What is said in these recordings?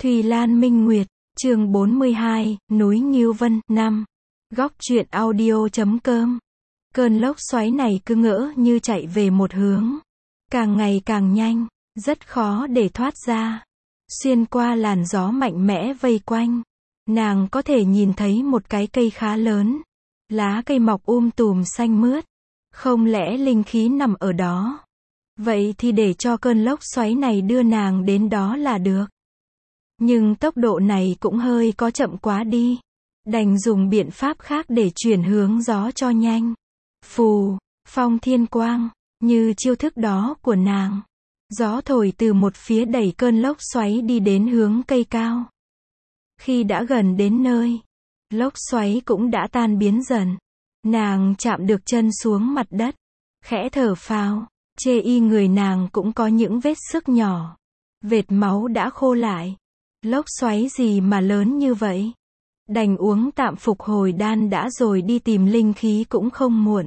Thùy Lan Minh Nguyệt, chương 42, núi Ngưu Vân, 5. Góc truyện audio.com. Cơn lốc xoáy này cứ ngỡ như chạy về một hướng. Càng ngày càng nhanh, rất khó để thoát ra. Xuyên qua làn gió mạnh mẽ vây quanh, nàng có thể nhìn thấy một cái cây khá lớn. Lá cây mọc tùm xanh mướt. Không lẽ linh khí nằm ở đó? Vậy thì để cho cơn lốc xoáy này đưa nàng đến đó là được. Nhưng tốc độ này cũng hơi có chậm quá đi. Đành dùng biện pháp khác để chuyển hướng gió cho nhanh. Phù, phong thiên quang, như chiêu thức đó của nàng. Gió thổi từ một phía đẩy cơn lốc xoáy đi đến hướng cây cao. Khi đã gần đến nơi, lốc xoáy cũng đã tan biến dần. Nàng chạm được chân xuống mặt đất, khẽ thở phào. Chê y người nàng cũng có những vết xước nhỏ. Vệt máu đã khô lại. Lốc xoáy gì mà lớn như vậy? Đành uống tạm phục hồi đan đã rồi đi tìm linh khí cũng không muộn.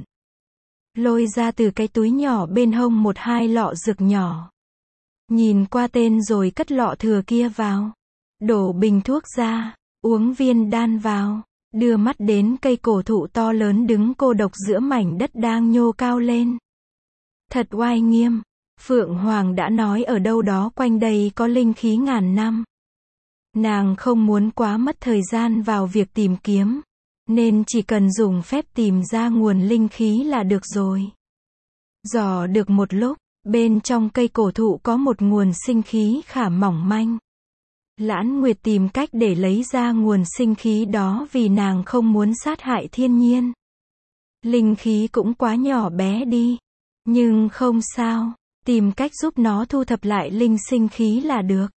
Lôi ra từ cái túi nhỏ bên hông 1-2 lọ dược nhỏ. Nhìn qua tên rồi cất lọ thừa kia vào. Đổ bình thuốc ra, uống viên đan vào. Đưa mắt đến cây cổ thụ to lớn đứng cô độc giữa mảnh đất đang nhô cao lên. Thật oai nghiêm. Phượng Hoàng đã nói ở đâu đó quanh đây có linh khí ngàn năm. Nàng không muốn quá mất thời gian vào việc tìm kiếm, nên chỉ cần dùng phép tìm ra nguồn linh khí là được rồi. Dò được một lúc, bên trong cây cổ thụ có một nguồn sinh khí khá mỏng manh. Lãn Nguyệt tìm cách để lấy ra nguồn sinh khí đó vì nàng không muốn sát hại thiên nhiên. Linh khí cũng quá nhỏ bé đi. Nhưng không sao, tìm cách giúp nó thu thập lại linh sinh khí là được.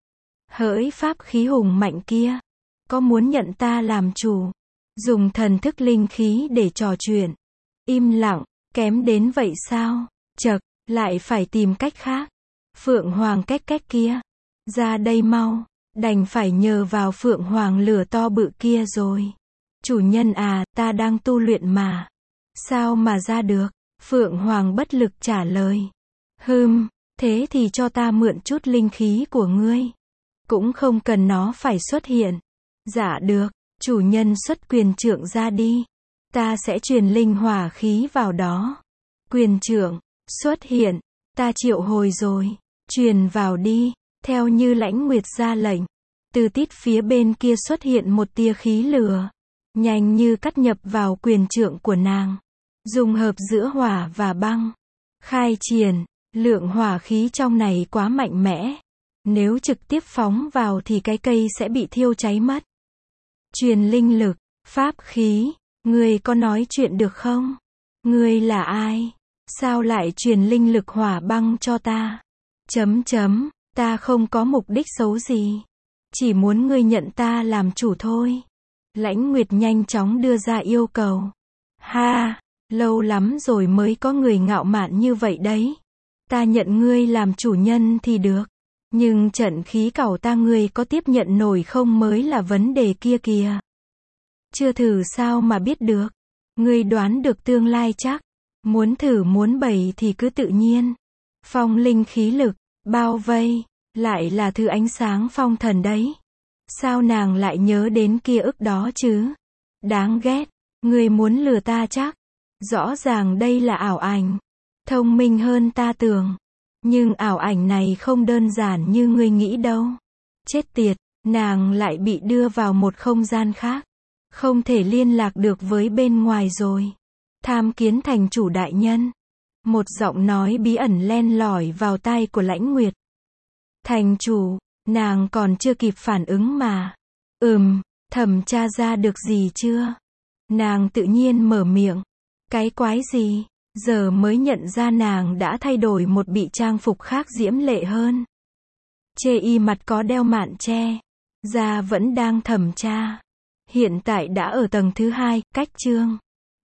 Hỡi pháp khí hùng mạnh kia, có muốn nhận ta làm chủ? Dùng thần thức linh khí để trò chuyện. Im lặng, kém đến vậy sao? Chậc, lại phải tìm cách khác. Phượng Hoàng két kia, ra đây mau. Đành phải nhờ vào Phượng Hoàng lửa to bự kia rồi. Chủ nhân à, ta đang tu luyện mà. Sao mà ra được? Phượng Hoàng bất lực trả lời. Thế thì cho ta mượn chút linh khí của ngươi. Cũng không cần nó phải xuất hiện. Dạ được, chủ nhân xuất quyền trượng ra đi. Ta sẽ truyền linh hỏa khí vào đó. Quyền trượng, xuất hiện. Ta triệu hồi rồi. Truyền vào đi. Theo như Lãnh Nguyệt ra lệnh. Từ tít phía bên kia xuất hiện một tia khí lửa. Nhanh như cắt nhập vào quyền trượng của nàng. Dung hợp giữa hỏa và băng. Khai triển, lượng hỏa khí trong này quá mạnh mẽ. Nếu trực tiếp phóng vào thì cái cây sẽ bị thiêu cháy mất. Truyền linh lực, pháp khí, ngươi có nói chuyện được không? Ngươi là ai? Sao lại truyền linh lực hỏa băng cho ta? Ta không có mục đích xấu gì. Chỉ muốn ngươi nhận ta làm chủ thôi. Lãnh Nguyệt nhanh chóng đưa ra yêu cầu. Ha! Lâu lắm rồi mới có người ngạo mạn như vậy đấy. Ta nhận ngươi làm chủ nhân thì được. Nhưng trận khí cẩu ta ngươi có tiếp nhận nổi không mới là vấn đề kia kìa. Chưa thử sao mà biết được. Ngươi đoán được tương lai chắc. Muốn thử muốn bày thì cứ tự nhiên. Phong linh khí lực, bao vây, lại là thứ ánh sáng phong thần đấy. Sao nàng lại nhớ đến kia ức đó chứ? Đáng ghét, ngươi muốn lừa ta chắc. Rõ ràng đây là ảo ảnh. Thông minh hơn ta tưởng. Nhưng ảo ảnh này không đơn giản như ngươi nghĩ đâu. Chết tiệt, nàng lại bị đưa vào một không gian khác. Không thể liên lạc được với bên ngoài rồi. Tham kiến thành chủ đại nhân. Một giọng nói bí ẩn len lỏi vào tai của Lãnh Nguyệt. Thành chủ, nàng còn chưa kịp phản ứng mà. Thẩm tra ra được gì chưa? Nàng tự nhiên mở miệng. Cái quái gì? Giờ mới nhận ra nàng đã thay đổi một bị trang phục khác diễm lệ hơn. Chê y mặt có đeo mạn che. Da vẫn đang thẩm tra. Hiện tại đã ở tầng thứ 2, cách chương.